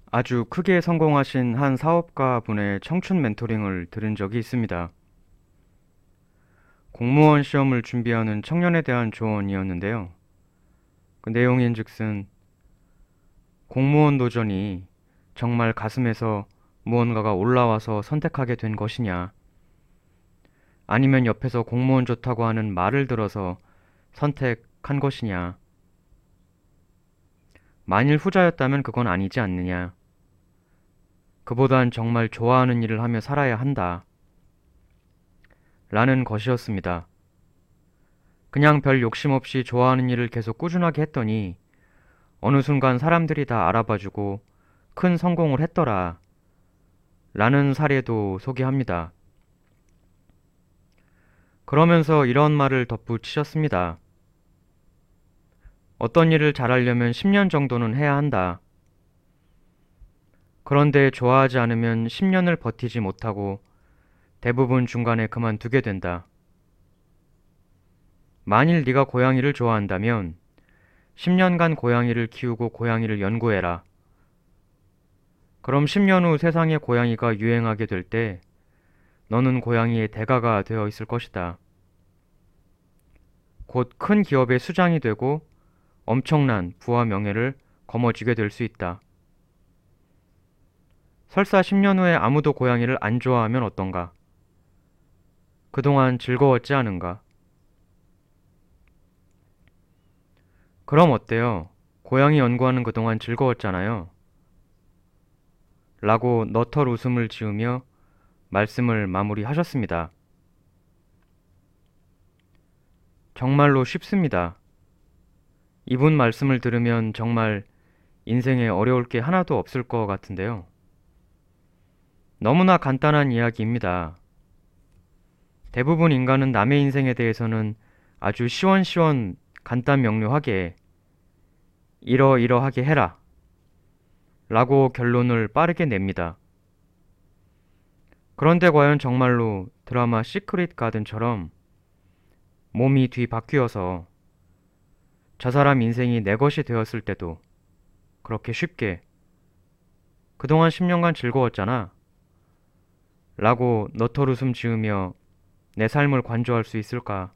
아주 크게 성공하신 한 사업가 분의 청춘 멘토링을 들은 적이 있습니다. 공무원 시험을 준비하는 청년에 대한 조언이었는데요. 그 내용인즉슨 공무원 도전이 정말 가슴에서 무언가가 올라와서 선택하게 된 것이냐, 아니면 옆에서 공무원 좋다고 하는 말을 들어서 선택한 것이냐, 만일 후자였다면 그건 아니지 않느냐, 그보단 정말 좋아하는 일을 하며 살아야 한다, 라는 것이었습니다. 그냥 별 욕심 없이 좋아하는 일을 계속 꾸준하게 했더니 어느 순간 사람들이 다 알아봐주고 큰 성공을 했더라 라는 사례도 소개합니다. 그러면서 이런 말을 덧붙이셨습니다. 어떤 일을 잘하려면 10년 정도는 해야 한다. 그런데 좋아하지 않으면 10년을 버티지 못하고 대부분 중간에 그만두게 된다. 만일 네가 고양이를 좋아한다면 10년간 고양이를 키우고 고양이를 연구해라. 그럼 10년 후 세상에 고양이가 유행하게 될 때 너는 고양이의 대가가 되어 있을 것이다. 곧 큰 기업의 수장이 되고 엄청난 부와 명예를 거머쥐게 될 수 있다. 설사 10년 후에 아무도 고양이를 안 좋아하면 어떤가? 그동안 즐거웠지 않은가? 그럼 어때요? 고양이 연구하는 그동안 즐거웠잖아요. 라고 너털 웃음을 지으며 말씀을 마무리하셨습니다. 정말로 쉽습니다. 이분 말씀을 들으면 정말 인생에 어려울 게 하나도 없을 것 같은데요. 너무나 간단한 이야기입니다. 대부분 인간은 남의 인생에 대해서는 아주 시원시원 간단 명료하게 이러이러하게 해라 라고 결론을 빠르게 냅니다. 그런데 과연 정말로 드라마 시크릿 가든처럼 몸이 뒤바뀌어서 저 사람 인생이 내 것이 되었을 때도 그렇게 쉽게 그동안 10년간 즐거웠잖아 라고 너털웃음 지으며 내 삶을 관조할 수 있을까?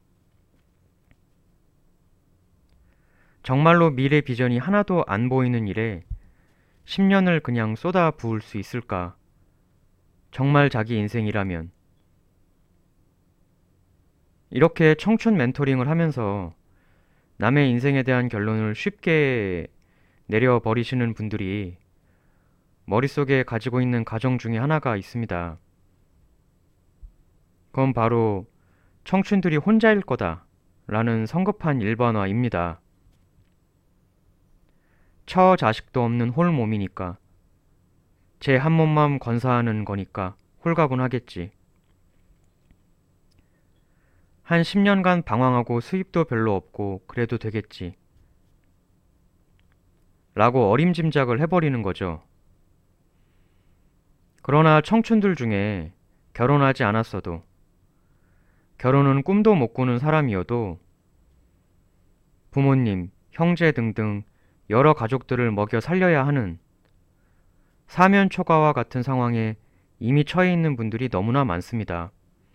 정말로 미래 비전이 하나도 안 보이는 일에 10년을 그냥 쏟아 부을 수 있을까? 정말 자기 인생이라면. 이렇게 청춘 멘토링을 하면서 남의 인생에 대한 결론을 쉽게 내려버리시는 분들이 머릿속에 가지고 있는 가정 중에 하나가 있습니다. 그건 바로 청춘들이 혼자일 거다 라는 성급한 일반화입니다. 처 자식도 없는 홀몸이니까 제 한 몸만 건사하는 거니까 홀가분하겠지. 한 10년간 방황하고 수입도 별로 없고 그래도 되겠지. 라고 어림짐작을 해버리는 거죠. 그러나 청춘들 중에 결혼하지 않았어도 결혼은 꿈도 못 꾸는 사람이어도 부모님, 형제 등등 여러 가족들을 먹여 살려야 하는 사면초가와 같은 상황에 이미 처해 있는 분들이 너무나 많습니다.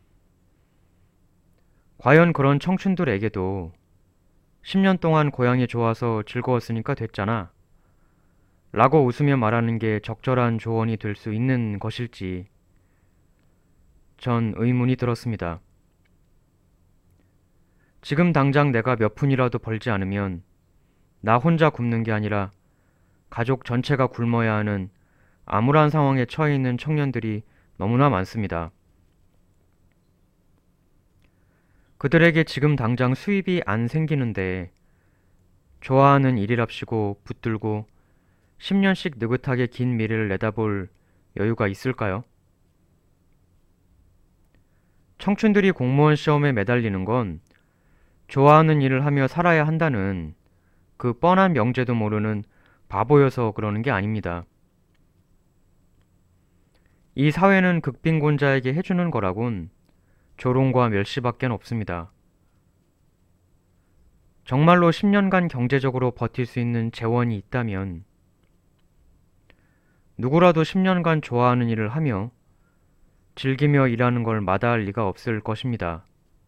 과연 그런 청춘들에게도 10년 동안 고향이 좋아서 즐거웠으니까 됐잖아 라고 웃으며 말하는 게 적절한 조언이 될 수 있는 것일지 전 의문이 들었습니다. 지금 당장 내가 몇 푼이라도 벌지 않으면 나 혼자 굶는 게 아니라 가족 전체가 굶어야 하는 암울한 상황에 처해 있는 청년들이 너무나 많습니다. 그들에게 지금 당장 수입이 안 생기는데 좋아하는 일이랍시고 붙들고 10년씩 느긋하게 긴 미래를 내다볼 여유가 있을까요? 청춘들이 공무원 시험에 매달리는 건 좋아하는 일을 하며 살아야 한다는 그 뻔한 명제도 모르는 바보여서 그러는 게 아닙니다. 이 사회는 극빈곤자에게 해주는 거라곤 조롱과 멸시밖엔 없습니다. 정말로 10년간 경제적으로 버틸 수 있는 재원이 있다면 누구라도 10년간 좋아하는 일을 하며 즐기며 일하는 걸 마다할 리가 없을 것입니다.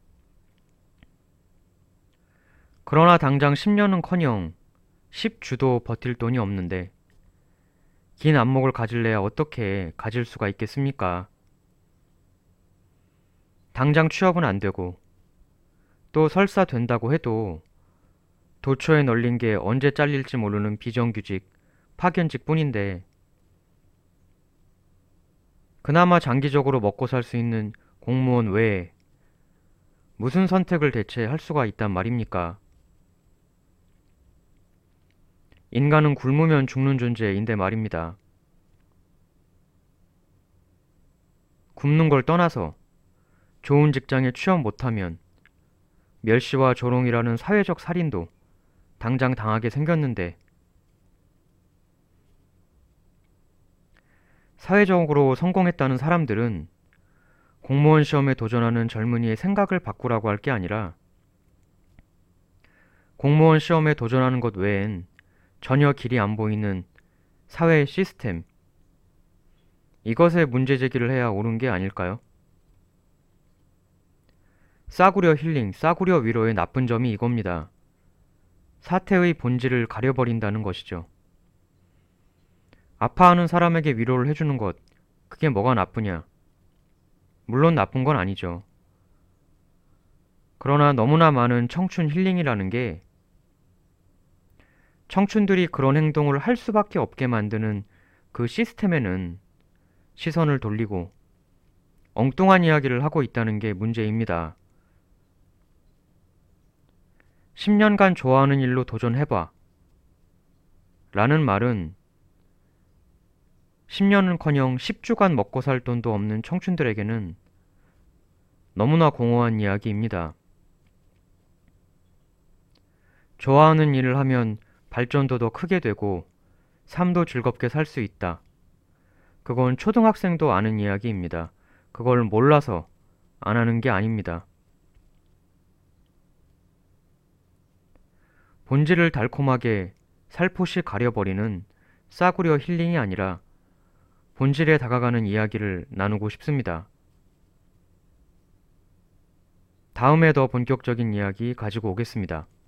그러나 당장 10년은커녕 10주도 버틸 돈이 없는데 긴 안목을 가질래야 어떻게 가질 수가 있겠습니까? 당장 취업은 안 되고 또 설사 된다고 해도 도처에 널린 게 언제 잘릴지 모르는 비정규직, 파견직 뿐인데 그나마 장기적으로 먹고 살 수 있는 공무원 외에 무슨 선택을 대체 할 수가 있단 말입니까? 인간은 굶으면 죽는 존재인데 말입니다. 굶는 걸 떠나서 좋은 직장에 취업 못하면 멸시와 조롱이라는 사회적 살인도 당장 당하게 생겼는데 사회적으로 성공했다는 사람들은 공무원 시험에 도전하는 젊은이의 생각을 바꾸라고 할 게 아니라 공무원 시험에 도전하는 것 외엔 전혀 길이 안 보이는 사회 시스템, 이것에 문제 제기를 해야 옳은 게 아닐까요? 싸구려 힐링, 싸구려 위로의 나쁜 점이 이겁니다. 사태의 본질을 가려버린다는 것이죠. 아파하는 사람에게 위로를 해주는 것, 그게 뭐가 나쁘냐? 물론 나쁜 건 아니죠. 그러나 너무나 많은 청춘 힐링이라는 게 청춘들이 그런 행동을 할 수밖에 없게 만드는 그 시스템에는 시선을 돌리고 엉뚱한 이야기를 하고 있다는 게 문제입니다. 10년간 좋아하는 일로 도전해봐. 라는 말은 10년은커녕 10주간 먹고 살 돈도 없는 청춘들에게는 너무나 공허한 이야기입니다. 좋아하는 일을 하면 발전도 더 크게 되고 삶도 즐겁게 살 수 있다. 그건 초등학생도 아는 이야기입니다. 그걸 몰라서 안 하는 게 아닙니다. 본질을 달콤하게 살포시 가려버리는 싸구려 힐링이 아니라 본질에 다가가는 이야기를 나누고 싶습니다. 다음에 더 본격적인 이야기 가지고 오겠습니다.